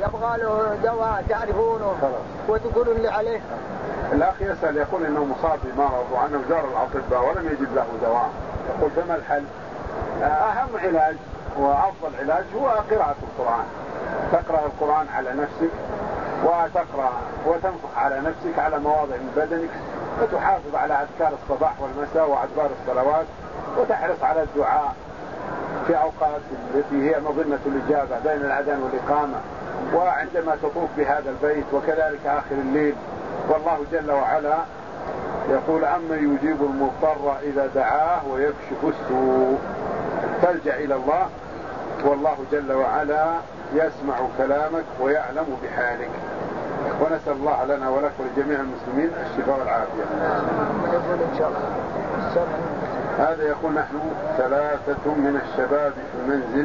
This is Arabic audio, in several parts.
يبغى له دواء تعرفونه وتقولون لي عليه. الأخ يسأل يقول إنه مصاب بمرض وأنه زار الأطباء ولم يجد له دواء، يقول فما الحل؟ أهم علاج وأفضل علاج هو قراءة القرآن. تقرأ القرآن على نفسك وتقرأ وتنفخ على نفسك على مواضع من بدنك، وتحافظ على أذكار الصباح والمساء وأدبار الصلوات، وتحرص على الدعاء في أوقات التي هي مظنة الإجابة بين الأذان والإقامة، وعندما تطوف بهذا البيت، وكذلك آخر الليل. والله جل وعلا يقول أما يجيب المضطر إذا دعاه ويكشف السوء. تلجأ إلى الله والله جل وعلا يسمع كلامك ويعلم بحالك، ونسأل الله لنا ولك ولجميع المسلمين الشفاء والعافية. هذا يقول نحن 3 من الشباب في المنزل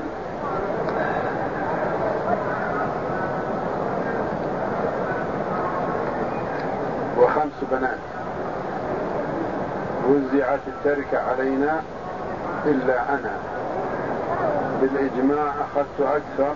و5 بنات، وزعت التركة علينا إلا أنا، بالإجماع أخذت أكثر،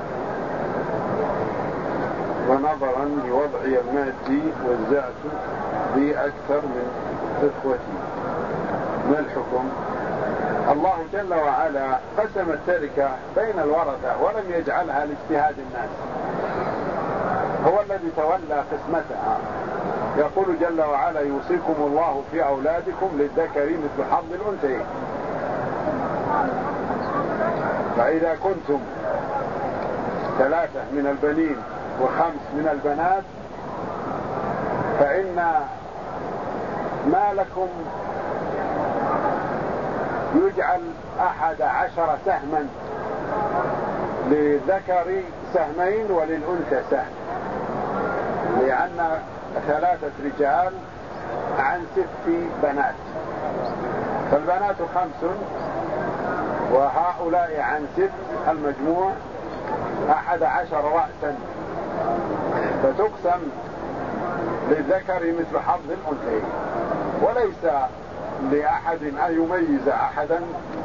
ونظرا لوضعي المادي وزعت بي أكثر من إخوتي، ما الحكم؟ الله جل وعلا قسم التركة بين الورثة ولم يجعلها لاجتهاد الناس، هو الذي تولى قسمتها. يقول جل وعلا يوصيكم الله في أولادكم للذكر مثل حظ الأنثيين. فإذا كنتم 3 من البنين و5 من البنات فإن مالكم يجعل 11 سهما، للذكر 2 وللأنثى سهم، لأن 3 رجال عن 6 بنات، فالبنات 5 وهؤلاء عن 6، المجموع 11 رأسا، فتقسم للذكر مثل حظ الأنثيين، وليس لأحد أن يميز أحدا،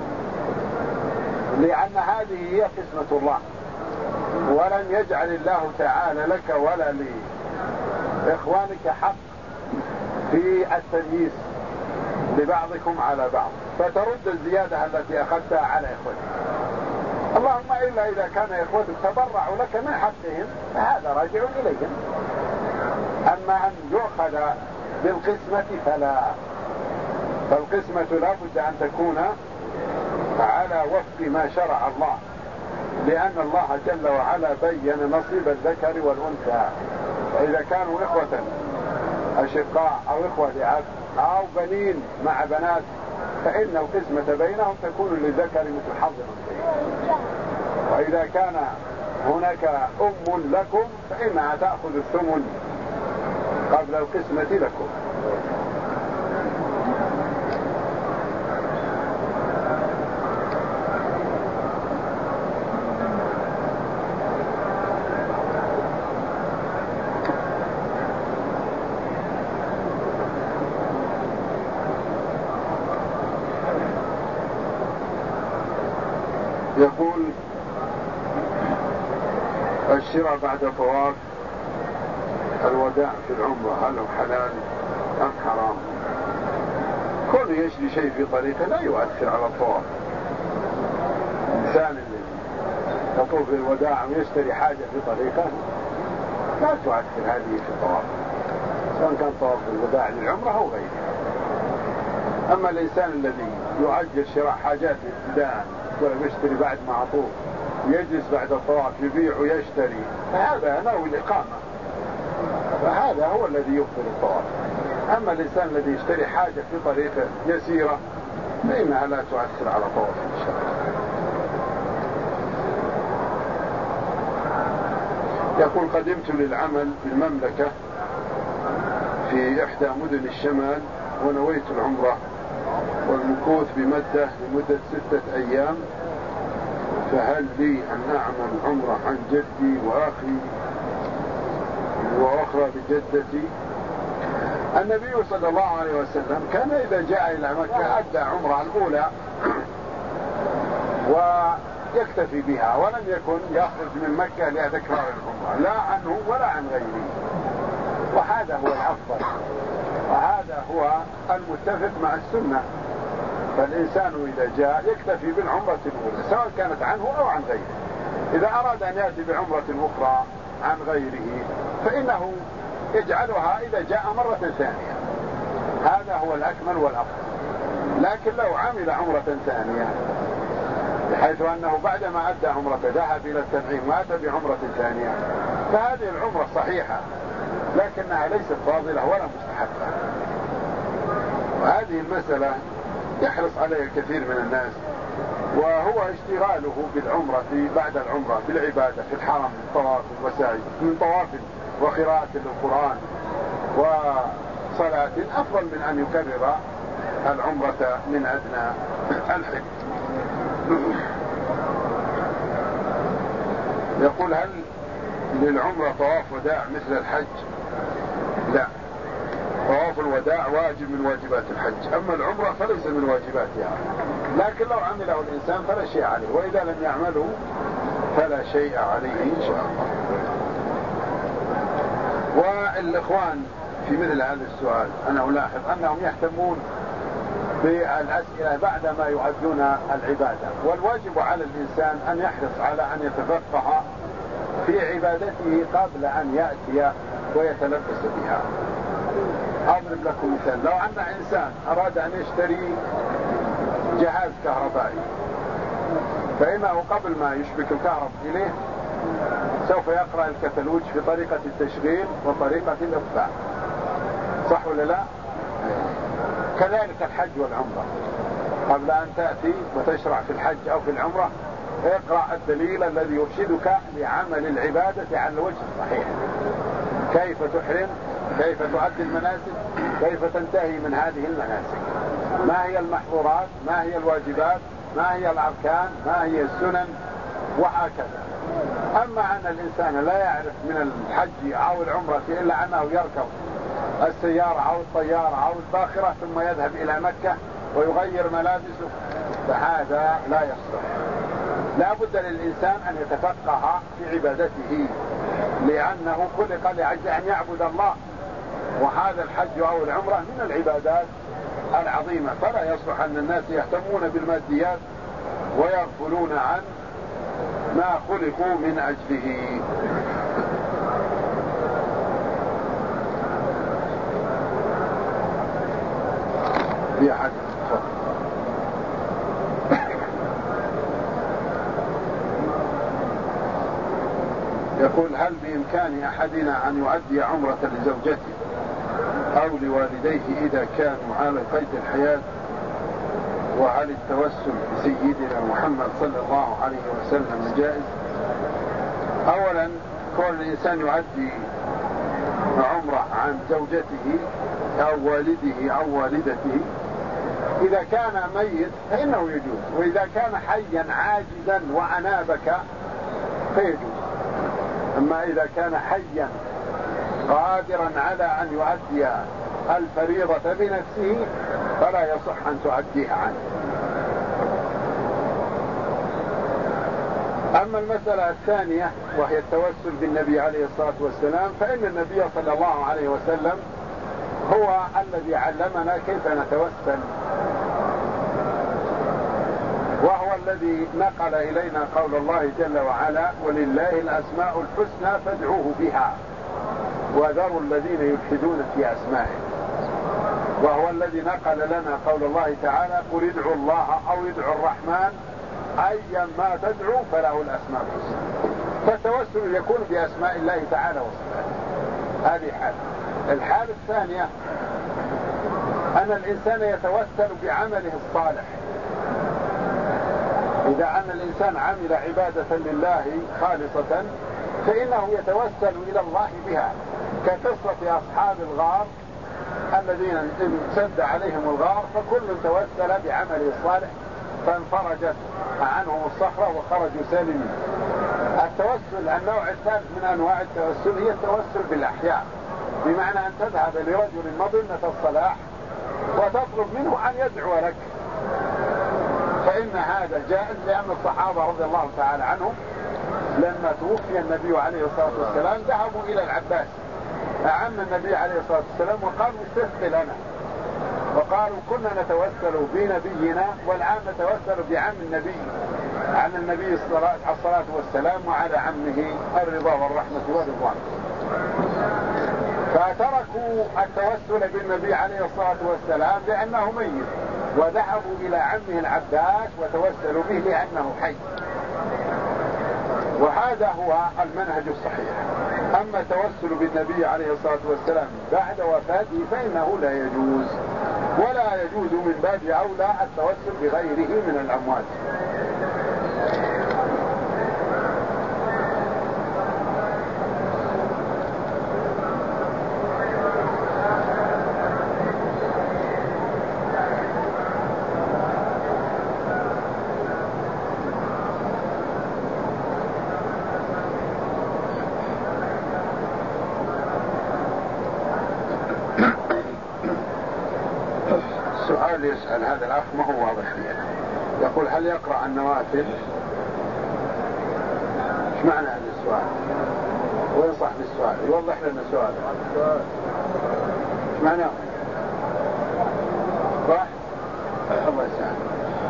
لأن هذه هي قسمة الله، ولم يجعل الله تعالى لك ولا لإخوانك حق في التمييز لبعضكم على بعض، فترد الزيادة التي أخذتها على إخوتك. اللهم إلا إذا كان إخوتك تبرعوا لك من حقهم فهذا راجع إليهم، أما أن يؤخذ بالقسمة فلا، فالقسمة لا بد أن تكون على وفق ما شرع الله، لأن الله جل وعلا بين نصيب الذكر والأنثى. فإذا كانوا إخوة أشقاء أو إخوة لأب أو بنين مع بنات فإن القسمة بينهم تكون للذكر مثل حظ الأنثيين. وإذا كان هناك أم لكم فإنها تأخذ الثمن قبل القسمة لكم. يقول الشراء بعد طواف الوداع في العمرة هل هو حلال أم حرام؟ كل يشري شيء في طريقه لا يؤثر على الطواف. الإنسان اللي يطوف الوداع ويشتري حاجة في طريقه لا تؤثر هذه في الطواف، سواء كان طواف الوداع للعمرة أو غيرها. أما الإنسان الذي يؤجل شراء حاجات ابتداء ولم يشتري بعد ما عطوه، يجلس بعد الطواف يبيع ويشتري، فهذا نوي الإقامة، فهذا هو الذي يبطل الطواف. أما الإنسان الذي يشتري حاجة في طريقة يسيرة فإنها لا تؤثر على طواف إن شاء الله. يقول قدمت للعمل في المملكة في إحدى مدن الشمال ونويت العمرة والمكوث بمدة لمدة 6 أيام، فهل لي أن أعمل عمرة عن جدي وأخي وأخرى بجدتي؟ النبي صلى الله عليه وسلم كان إذا جاء إلى مكة أدى عمرة الأولى يكتفي بها، ولم يكن يخرج من مكة لتكرار العمرة لا عنه ولا عن غيره. وهذا هو الأفضل، وهذا هو المتفق مع السنة. فالإنسان إذا جاء يكتفي بالعمرة الأولى سواء كانت عنه أو عن غيره. إذا أراد أن يأتي بعمرة أخرى عن غيره فإنه يجعلها إذا جاء مرة ثانية، هذا هو الأكمل والأفضل. لكن لو عمل عمرة ثانية بحيث أنه بعدما أدى عمرة ذهب إلى التنعيم وأتى بعمرة ثانية فهذه العمرة صحيحة لكنها ليست فاضلة ولا مستحبة. وهذه المسألة يحرص عليها الكثير من الناس، وهو اشتغاله بالعمرة بعد العمرة بالعبادة في الحرم من طواف وسعي من طواف وقراءة للقرآن وصلاة أفضل من أن يكرر العمرة من أدنى الحج. يقول هل للعمرة طواف وداع مثل الحج؟ لا، طواف الوداع واجب من واجبات الحج، أما العمرة فليس من واجباتها، لكن لو عمله الإنسان فلا شيء عليه، وإذا لم يعمله فلا شيء عليه إن شاء الله. والإخوان في مثل هذا السؤال أنا ألاحظ أنهم يهتمون بالأسئلة بعدما يؤدون العبادة، والواجب على الإنسان أن يحرص على أن يتفقه في عبادته قبل أن يأتي ويتلبس بها. أضرب لكم مثال، لو أن إنسان أراد أن يشتري جهاز كهربائي فإنه قبل ما يشبك الكهرب إليه سوف يقرأ الكتالوج في طريقة التشغيل وطريقة الإطفاء، صح ولا لا؟ كذلك الحج والعمرة، قبل أن تأتي وتشرع في الحج أو في العمرة اقرأ الدليل الذي يرشدك لعمل العبادة على الوجه الصحيح، كيف تحرم، كيف تؤدي المناسك، كيف تنتهي من هذه المناسك، ما هي المحظورات، ما هي الواجبات، ما هي الأركان، ما هي السنن، وهكذا. أما أن الإنسان لا يعرف من الحج أو العمرة إلا أنه يركب السيارة أو الطيارة أو الباخرة ثم يذهب إلى مكة ويغير ملابسه فهذا لا يصلح. لا بد للإنسان أن يتفقه في عبادته، لأنه خلق لأجل أن يعبد الله، وهذا الحج أو العمرة من العبادات العظيمة، فلا يصلح أن الناس يهتمون بالماديات ويغفلون عن ما خلقوا من أجله. في أحد يقول هل بإمكان أحدنا أن يؤدي عمرة لزوجته أو لوالديه إذا كانوا على قيد الحياة؟ وهل التوسل بسيدنا محمد صلى الله عليه وسلم جائز؟ أولا كون الإنسان يؤدي عمرة عن زوجته أو والده أو والدته إذا كان ميت فإنه يجوز، وإذا كان حيا عاجزا وأنابك فيجوز. أما إذا كان حيا قادرا على أن يؤدي الفريضة بنفسه فلا يصح أن تؤديها عنه. أما المسألة الثانية وهي التوسل بالنبي عليه الصلاة والسلام، فإن النبي صلى الله عليه وسلم هو الذي علمنا كيف نتوسل، وهو الذي نقل إلينا قول الله جل وعلا ولله الأسماء الحسنى فادعوه بها وذروا الذين يلحدون في أسمائه، وهو الذي نقل لنا قول الله تعالى قل ادعوا الله أو ادعوا الرحمن أيا ما تدعو فله الأسماء الحسنى. فالتوسل يكون بأسماء الله تعالى وصفاته. هذه حال. الحالة الثانية أن الإنسان يتوسل بعمله الصالح. إذا أن الإنسان عمل عبادة لله خالصة فإنه يتوسل إلى الله بها، كقصة أصحاب الغار الذين سد عليهم الغار فكل توسل بعمله الصالح فانفرجت عنهم الصخرة وخرجوا سالمين. التوسل النوع الثالث من أنواع التوسل هي التوسل بالأحياء، بمعنى أن تذهب لرجل مظنة الصلاح وتطلب منه أن يدعو لك فإن هذا جائز، لأن الصحابة رضي الله تعالى عنهم لما توفي النبي عليه الصلاة والسلام ذهبوا إلى العباس أعم النبي عليه الصلاة والسلام وقالوا استسق لنا، وقالوا كنا نتوسل بنبينا والآن نتوسل بعم النبي، عن النبي عليه الصلاة والسلام وعلى عمه الرضا والرحمة والرضوان. فتركوا التوسل بالنبي عليه الصلاة والسلام لأنه ميت، وذهبوا إلى عمه العباس وتوسلوا به لأنه حي. وهذا هو المنهج الصحيح. أما التوسل بالنبي عليه الصلاة والسلام بعد وفاته فإنه لا يجوز، ولا يجوز من باب أولى التوسل بغيره من الأموات. يسأل هذا الأخ ما هو واضح لي، يقول هل يقرأ النوافل؟ ايش معنى هذا السؤال؟ وين صاحب السؤال؟ يوضح لنا السؤال. ايش معناه؟ صح؟ الله يسلمك.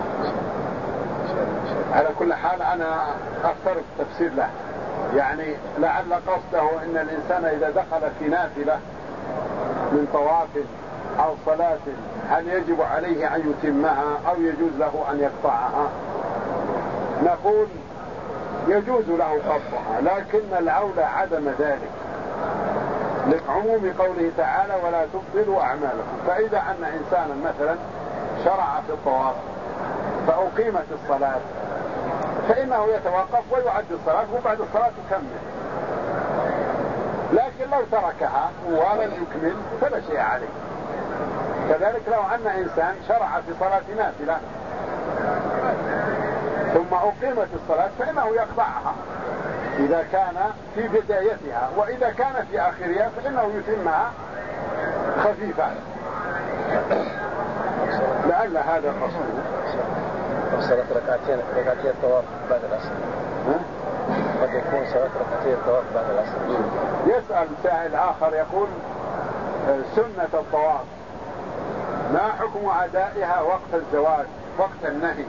على كل حال أنا أفترض تفسير له، يعني لعل قصده أن الإنسان إذا دخل في نافلة من طواف أو صلاة هل يجب عليه أن يتمها أو يجوز له أن يقطعها؟ نقول يجوز له قطعها، لكن الأولى عدم ذلك لعموم قوله تعالى ولا تبطلوا أعمالكم. فإذا أن إنسانا مثلا شرع في الطواف فأقيمت الصلاة فإنه يتوقف ويعد الصلاة وبعد الصلاة يكمل، لكن لو تركها ولم يكمل فلا شيء عليه. كذلك لو أن إنسان شرع في صلاة نافلة ثم أقيمت الصلاة فإنه يقطعها إذا كان في بدايتها، وإذا كان في آخرها فإنه يتمها خفيفة. لعل هذا قصده. صلاة ركعتين الطواف بعد العصر. قد يكون صلاة ركعتين الطواف بعد العصر. يسأل سائل آخر يقول سنة الطواف ما حكم أدائها وقت الزواج وقت النهي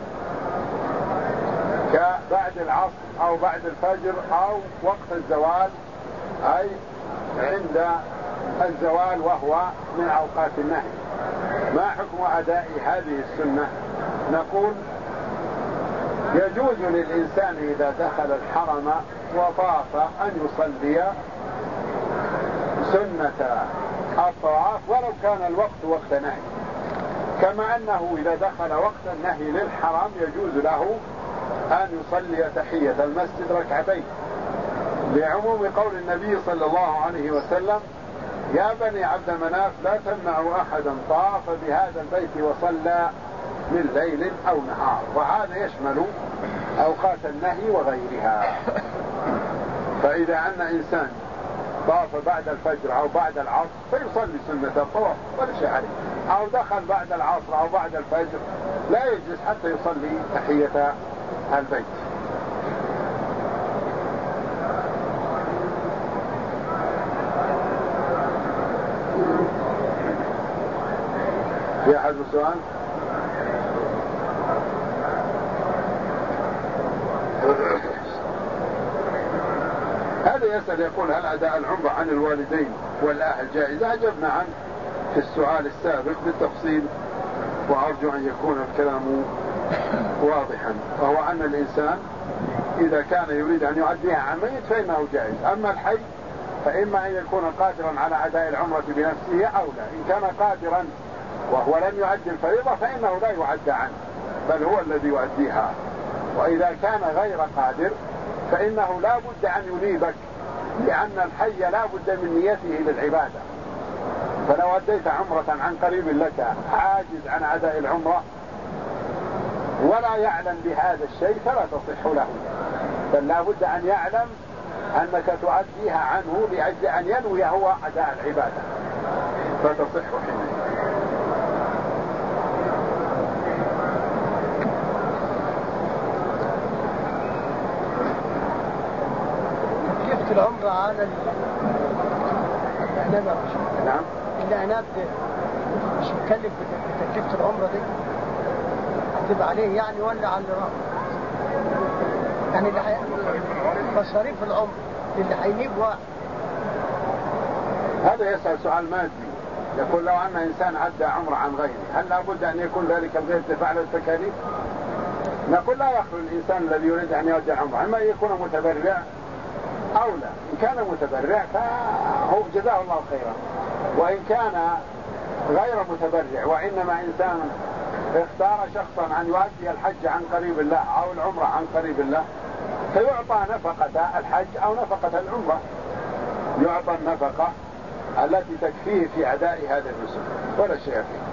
كبعد العصر أو بعد الفجر أو وقت الزوال، أي عند الزوال وهو من أوقات النهي، ما حكم أداء هذه السنة؟ نقول يجوز للإنسان إذا دخل الحرم وطاف أن يصلي سنة الطواف ولو كان الوقت وقت نهي، كما أنه إذا دخل وقت النهي للحرم يجوز له أن يصلي تحية المسجد ركعتين، لعموم قول النبي صلى الله عليه وسلم يا بني عبد مناف لا تمنعوا أحدا طاف بهذا البيت وصلى من ليل أو نهار، وهذا يشمل أوقات النهي وغيرها. فإذا أن إنسان طاف بعد الفجر أو بعد العصر فيصلي سنة الطواف ولا شيء عليه، أو دخل بعد العصر أو بعد الفجر لا يجلس حتى يصلي تحية البيت. في أحد السؤال؟ هذا يسأل يقول هل أداء العمرة عن الوالدين والأهل جائزة؟ أجبنا عنه في السؤال السابق بالتفصيل، وأرجو أن يكون الكلام واضحا، وهو أن الإنسان إذا كان يريد أن يؤديها عن ميت فإنه جائز. أما الحي فإما أن يكون قادرا على أداء العمرة بنفسه أو لا، إن كان قادرا وهو لم يؤدي الفريضة فإنه لا يعد عنه بل هو الذي يؤديها، وإذا كان غير قادر فإنه لا بد أن ينيبك، لأن الحي لا بد من نيته للعبادة. فلو أديت عمرة عن قريب لك عاجز عن أداء العمرة ولا يعلم بهذا الشيء فلا تصح له، بل لا بد أن يعلم أنك تؤديها عنه لأجل أن ينوي هو أداء العبادة فتصح حينئذ. العمرة على العناب. نعم. العناب مش مكلف بتكلفة العمرة دي، هتبقى عليه يعني ولا على الرأس؟ يعني مصاريف العمر اللي هيجيب واحد. هذا يسأل سؤال مادي، يقول لو أن إنسان عدى عمره عن غيره هل لابد أن يكون ذلك الغير دفع له التكاليف؟ نقول لا يخلو الإنسان الذي يريد أن يودع عمره، إما يكون متبرع أو لا. إن كان متبرع فهو جزاه الله خيرا، وإن كان غير متبرع وإنما إنسان اختار شخصا أن يؤدي الحج عن قريب الله أو العمرة عن قريب الله فيعطى نفقة الحج أو نفقة العمرة، يعطى النفقة التي تكفيه في أداء هذا النسك ولا شيء فيه.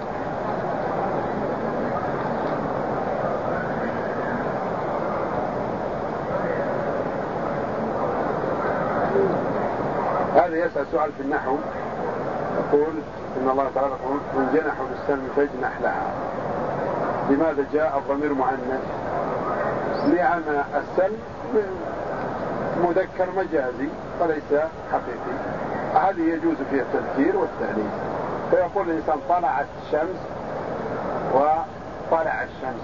هذا يسأل سؤال في النحو، يقول إن الله تعالى يقول إن جنحوا للسلم فاجنح لها. لماذا جاء الضمير مؤنث؟ لأن السلم مذكر مجازي وليس حقيقي، هذه يجوز فيها التذكير والتأنيث. فيقول الإنسان طلعت الشمس وطلع الشمس،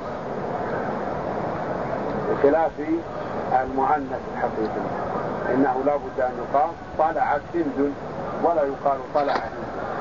بخلاف المؤنث الحقيقي إنه لا بد أن يقال طلعت هند ولا يقال طلع هند.